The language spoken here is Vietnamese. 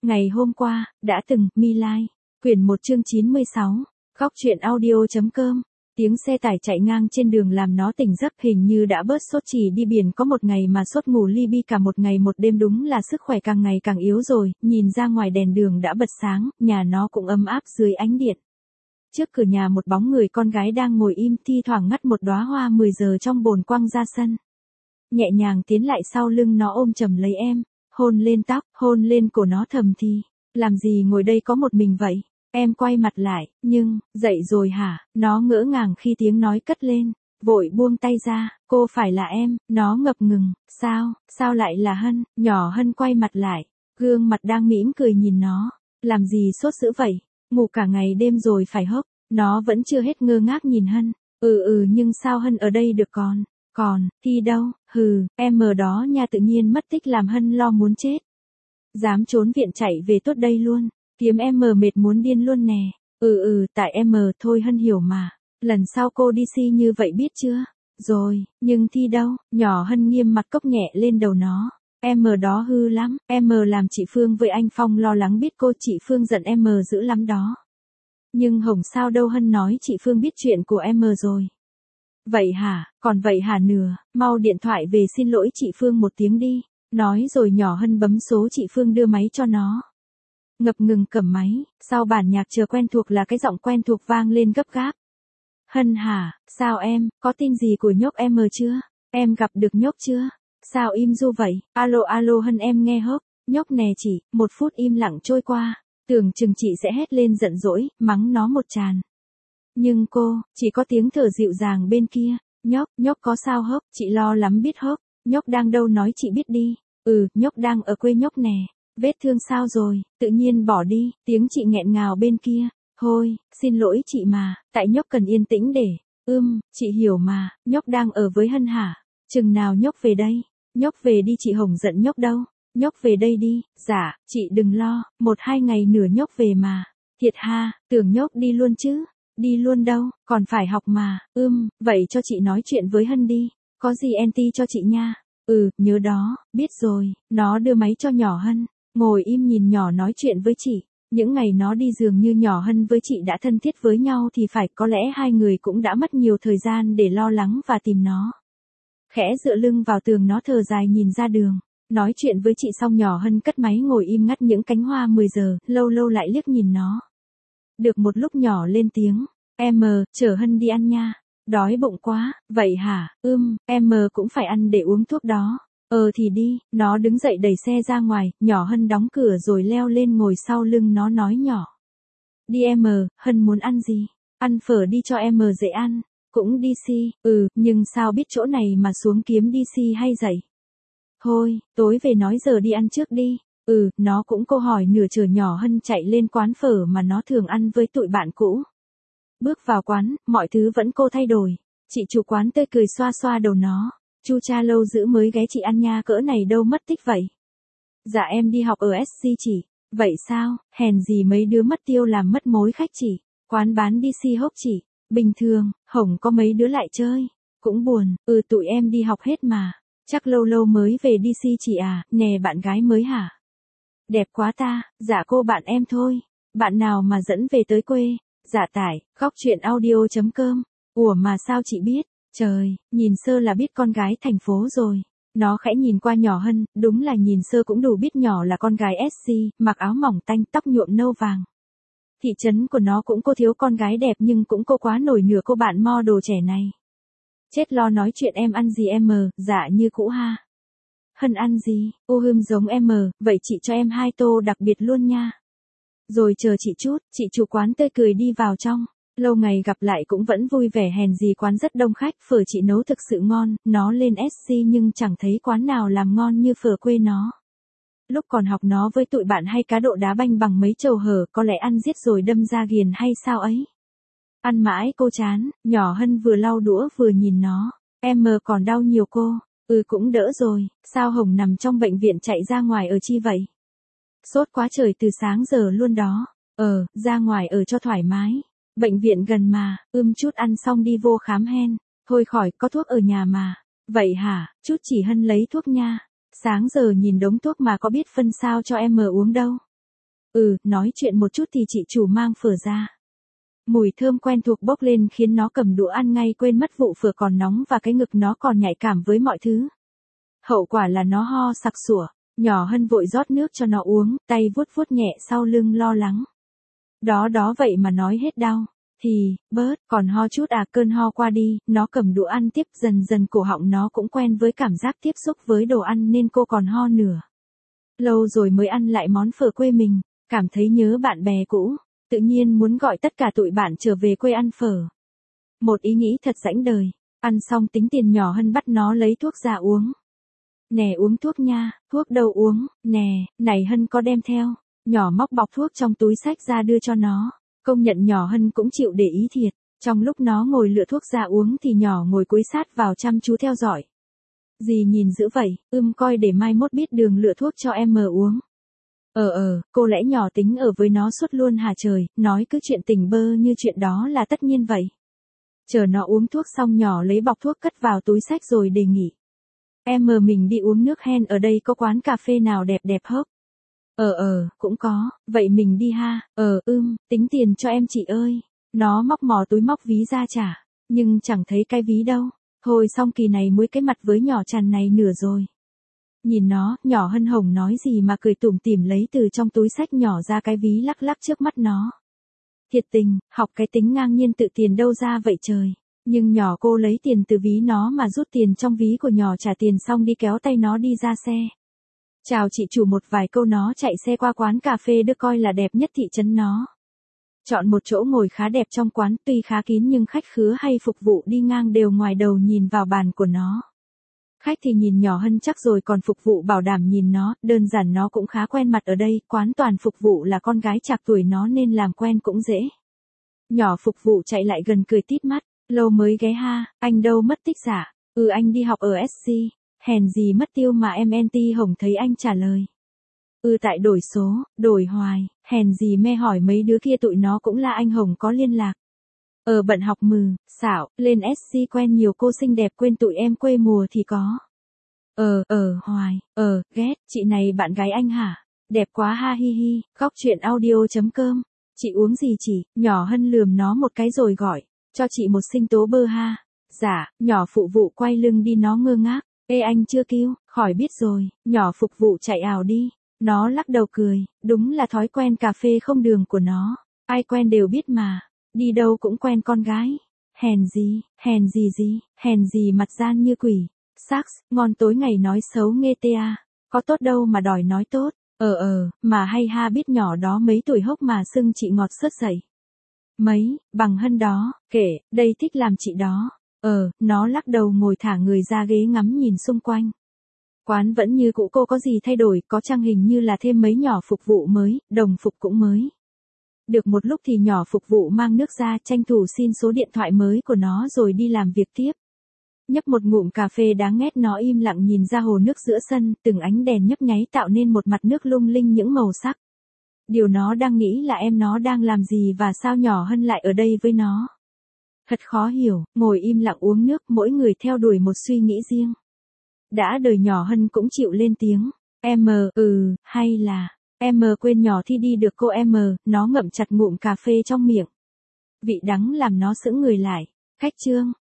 Ngày hôm qua, đã từng, My Lai. Quyển 1 chương 96. Góc truyện audio.com. Tiếng xe tải chạy ngang trên đường làm nó tỉnh giấc, hình như đã bớt sốt, chỉ đi biển có một ngày mà sốt ngủ li bi cả một ngày một đêm, đúng là sức khỏe càng ngày càng yếu rồi. Nhìn ra ngoài đèn đường đã bật sáng, nhà nó cũng ấm áp dưới ánh điện. Trước cửa nhà một bóng người con gái đang ngồi im, thi thoảng ngắt một đóa hoa 10 giờ trong bồn quăng ra sân. Nhẹ nhàng tiến lại sau lưng nó ôm chầm lấy em, hôn lên tóc, hôn lên cổ nó, thầm thì, làm gì ngồi đây có một mình vậy? Em quay mặt lại, nhưng, dậy rồi hả? Nó ngỡ ngàng khi tiếng nói cất lên, vội buông tay ra, cô phải là em, nó ngập ngừng, sao lại là Hân? Nhỏ Hân quay mặt lại, gương mặt đang mỉm cười nhìn nó, làm gì sốt dữ vậy? Ngủ cả ngày đêm rồi phải hốc? Nó vẫn chưa hết ngơ ngác nhìn Hân, nhưng sao Hân ở đây được còn, Thi đâu? Em ở đó nha, tự nhiên mất tích làm Hân lo muốn chết. Dám trốn viện chạy về tốt đây luôn, kiếm em mệt muốn điên luôn nè. Tại em thôi Hân hiểu mà, lần sau cô đi si như vậy biết chưa? Rồi, nhưng Thi đâu? Nhỏ Hân nghiêm mặt cốc nhẹ lên đầu nó. Em đó hư lắm, em làm chị Phương với anh Phong lo lắng, biết cô chị Phương giận em dữ lắm đó. Nhưng Hồng sao đâu, Hân nói chị Phương biết chuyện của em rồi. Vậy hả, còn vậy hả nửa, mau điện thoại về xin lỗi chị Phương một tiếng đi. Nói rồi nhỏ Hân bấm số chị Phương đưa máy cho nó. Ngập ngừng cầm máy, sau bản nhạc chờ quen thuộc là cái giọng quen thuộc vang lên gấp gáp. Hân hả, sao em, có tin gì của nhóc em chưa? Em gặp được nhóc chưa? Sao im ru vậy? Alo Hân, em nghe hốc. Nhóc nè chị, 1 phút im lặng trôi qua, tưởng chừng chị sẽ hét lên giận dỗi, mắng nó một tràn. Nhưng cô, chỉ có tiếng thở dịu dàng bên kia. Nhóc có sao hốc? Chị lo lắm biết hốc. Nhóc đang đâu nói chị biết đi. Nhóc đang ở quê nhóc nè. Vết thương sao rồi, tự nhiên bỏ đi, tiếng chị nghẹn ngào bên kia. Thôi, xin lỗi chị mà, tại nhóc cần yên tĩnh để. Chị hiểu mà, nhóc đang ở với Hân hả? Chừng nào nhóc về đây? Nhóc về đi, chị Hồng giận nhóc đâu. Nhóc về đây đi. Dạ, chị đừng lo, 1-2 ngày nữa nhóc về mà. Thiệt ha, tưởng nhóc đi luôn chứ. Đi luôn đâu, còn phải học mà. Vậy cho chị nói chuyện với Hân đi. Có gì anti cho chị nha. Nhớ đó, biết rồi. Nó đưa máy cho nhỏ Hân, ngồi im nhìn nhỏ nói chuyện với chị. Những ngày nó đi dường như nhỏ Hân với chị đã thân thiết với nhau thì phải, có lẽ hai người cũng đã mất nhiều thời gian để lo lắng và tìm nó. Khẽ dựa lưng vào tường, nó thở dài nhìn ra đường. Nói chuyện với chị xong nhỏ Hân cất máy ngồi im ngắt những cánh hoa 10 giờ, lâu lâu lại liếc nhìn nó. Được một lúc nhỏ lên tiếng, em chở Hân đi ăn nha. Đói bụng quá, vậy hả? Em cũng phải ăn để uống thuốc đó. Thì đi, nó đứng dậy đẩy xe ra ngoài, nhỏ Hân đóng cửa rồi leo lên ngồi sau lưng nó nói nhỏ. Đi em Hân muốn ăn gì? Ăn phở đi cho em dễ ăn. Cũng đi si, nhưng sao biết chỗ này mà xuống kiếm đi si hay dậy? Thôi, tối về nói giờ đi ăn trước đi. Nó cũng câu hỏi nửa chở nhỏ Hân chạy lên quán phở mà nó thường ăn với tụi bạn cũ. Bước vào quán, mọi thứ vẫn cô thay đổi. Chị chủ quán tươi cười xoa xoa đầu nó. Chu cha lâu dữ mới ghé chị ăn nha, cỡ này đâu mất tích vậy? Dạ em đi học ở SC chị. Vậy sao, hèn gì mấy đứa mất tiêu làm mất mối khách chị. Quán bán đi si hốc chị. Bình thường, Hồng có mấy đứa lại chơi. Cũng buồn, tụi em đi học hết mà. Chắc lâu lâu mới về đi si chị à, nè bạn gái mới hả? Đẹp quá ta, dạ cô bạn em thôi. Bạn nào mà dẫn về tới quê? Dạ tải, góc truyện audio.com. Ủa mà sao chị biết? Trời, nhìn sơ là biết con gái thành phố rồi. Nó khẽ nhìn qua nhỏ Hân, đúng là nhìn sơ cũng đủ biết nhỏ là con gái SC, mặc áo mỏng tanh, tóc nhuộm nâu vàng. Thị trấn của nó cũng cô thiếu con gái đẹp nhưng cũng cô quá nổi nửa cô bạn model trẻ này. Chết lo nói chuyện, em ăn gì em dạ như cũ ha. Hân ăn gì? Giống em vậy chị cho em 2 tô đặc biệt luôn nha. Rồi chờ chị chút, chị chủ quán tươi cười đi vào trong. Lâu ngày gặp lại cũng vẫn vui vẻ, hèn gì quán rất đông khách, phở chị nấu thực sự ngon, nó lên SC nhưng chẳng thấy quán nào làm ngon như phở quê nó. Lúc còn học nó với tụi bạn hay cá độ đá banh bằng mấy chầu hở, có lẽ ăn giết rồi đâm ra ghiền hay sao ấy. Ăn mãi cô chán, nhỏ Hân vừa lau đũa vừa nhìn nó. Em còn đau nhiều cô. Cũng đỡ rồi, sao Hồng nằm trong bệnh viện chạy ra ngoài ở chi vậy? Sốt quá trời từ sáng giờ luôn đó. Ra ngoài ở cho thoải mái. Bệnh viện gần mà, chút ăn xong đi vô khám hen. Thôi khỏi, có thuốc ở nhà mà. Vậy hả, chút chỉ Hân lấy thuốc nha. Sáng giờ nhìn đống thuốc mà có biết phân sao cho em uống đâu. Nói chuyện một chút thì chị chủ mang phở ra. Mùi thơm quen thuộc bốc lên khiến nó cầm đũa ăn ngay quên mất vụ phở còn nóng và cái ngực nó còn nhạy cảm với mọi thứ. Hậu quả là nó ho sặc sủa, nhỏ Hân vội rót nước cho nó uống, tay vuốt vuốt nhẹ sau lưng lo lắng. Đó vậy mà nói hết đau. Thì, bớt, còn ho chút à, cơn ho qua đi, nó cầm đũa ăn tiếp, dần dần cổ họng nó cũng quen với cảm giác tiếp xúc với đồ ăn nên cô còn ho nửa. Lâu rồi mới ăn lại món phở quê mình, cảm thấy nhớ bạn bè cũ, tự nhiên muốn gọi tất cả tụi bạn trở về quê ăn phở. Một ý nghĩ thật rãnh đời, ăn xong tính tiền nhỏ Hân bắt nó lấy thuốc ra uống. Nè uống thuốc nha, thuốc đâu uống, nè, này Hân có đem theo, nhỏ móc bọc thuốc trong túi xách ra đưa cho nó. Công nhận nhỏ Hân cũng chịu để ý thiệt, trong lúc nó ngồi lựa thuốc ra uống thì nhỏ ngồi cúi sát vào chăm chú theo dõi. Dì nhìn dữ vậy, coi để mai mốt biết đường lựa thuốc cho em mờ uống. Cô lẽ nhỏ tính ở với nó suốt luôn hả trời, nói cứ chuyện tình bơ như chuyện đó là tất nhiên vậy. Chờ nó uống thuốc xong nhỏ lấy bọc thuốc cất vào túi xách rồi đề nghị. Em mờ mình đi uống nước hen, ở đây có quán cà phê nào đẹp đẹp hốc? Cũng có, vậy mình đi ha, tính tiền cho em chị ơi. Nó móc mò túi móc ví ra trả, nhưng chẳng thấy cái ví đâu. Thôi xong kỳ này muối cái mặt với nhỏ Trần này nửa rồi. Nhìn nó, nhỏ Hân hồng nói gì mà cười tủm tỉm lấy từ trong túi xách nhỏ ra cái ví lắc lắc trước mắt nó. Thiệt tình, học cái tính ngang nhiên tự tiền đâu ra vậy trời. Nhưng nhỏ cô lấy tiền từ ví nó mà rút tiền trong ví của nhỏ trả tiền xong đi kéo tay nó đi ra xe. Chào chị chủ một vài câu nó chạy xe qua quán cà phê được coi là đẹp nhất thị trấn nó. Chọn một chỗ ngồi khá đẹp trong quán, tuy khá kín nhưng khách khứa hay phục vụ đi ngang đều ngoài đầu nhìn vào bàn của nó. Khách thì nhìn nhỏ Hân chắc rồi còn phục vụ bảo đảm nhìn nó, đơn giản nó cũng khá quen mặt ở đây, quán toàn phục vụ là con gái chạc tuổi nó nên làm quen cũng dễ. Nhỏ phục vụ chạy lại gần cười tít mắt, lâu mới ghé ha, anh đâu mất tích dạ? Anh đi học ở SC. Hèn gì mất tiêu mà em NT Hồng thấy anh trả lời. Tại đổi số, đổi hoài, hèn gì me hỏi mấy đứa kia tụi nó cũng là anh Hồng có liên lạc. Bận học xạo, lên SC quen nhiều cô xinh đẹp quên tụi em quê mùa thì có. Hoài, ghét, chị này bạn gái anh hả? Đẹp quá ha hi hi, góc chuyện audio.com. Chị uống gì chị? Nhỏ Hân lườm nó một cái rồi gọi, cho chị một sinh tố bơ ha. Dạ, nhỏ phụ vụ quay lưng đi nó ngơ ngác. Ê anh chưa kêu, khỏi biết rồi, nhỏ phục vụ chạy ảo đi. Nó lắc đầu cười, đúng là thói quen cà phê không đường của nó. Ai quen đều biết mà, đi đâu cũng quen con gái. Hèn gì mặt gian như quỷ. Sax, ngon tối ngày nói xấu nghe ta. Có tốt đâu mà đòi nói tốt. Mà hay ha biết nhỏ đó mấy tuổi hốc mà xưng chị ngọt sớt dậy. Mấy, bằng Hân đó, kể, đây thích làm chị đó. Nó lắc đầu ngồi thả người ra ghế ngắm nhìn xung quanh. Quán vẫn như cũ, cô có gì thay đổi, có chăng hình như là thêm mấy nhỏ phục vụ mới, đồng phục cũng mới. Được một lúc thì nhỏ phục vụ mang nước ra tranh thủ xin số điện thoại mới của nó rồi đi làm việc tiếp. Nhấp một ngụm cà phê đáng ghét nó im lặng nhìn ra hồ nước giữa sân, từng ánh đèn nhấp nháy tạo nên một mặt nước lung linh những màu sắc. Điều nó đang nghĩ là em nó đang làm gì và sao nhỏ Hân lại ở đây với nó. Thật khó hiểu, ngồi im lặng uống nước, mỗi người theo đuổi một suy nghĩ riêng. Đã đời nhỏ Hân cũng chịu lên tiếng. Em hay là, em quên nhỏ thi đi được cô em, nó ngậm chặt ngụm cà phê trong miệng. Vị đắng làm nó sững người lại. Khách trương,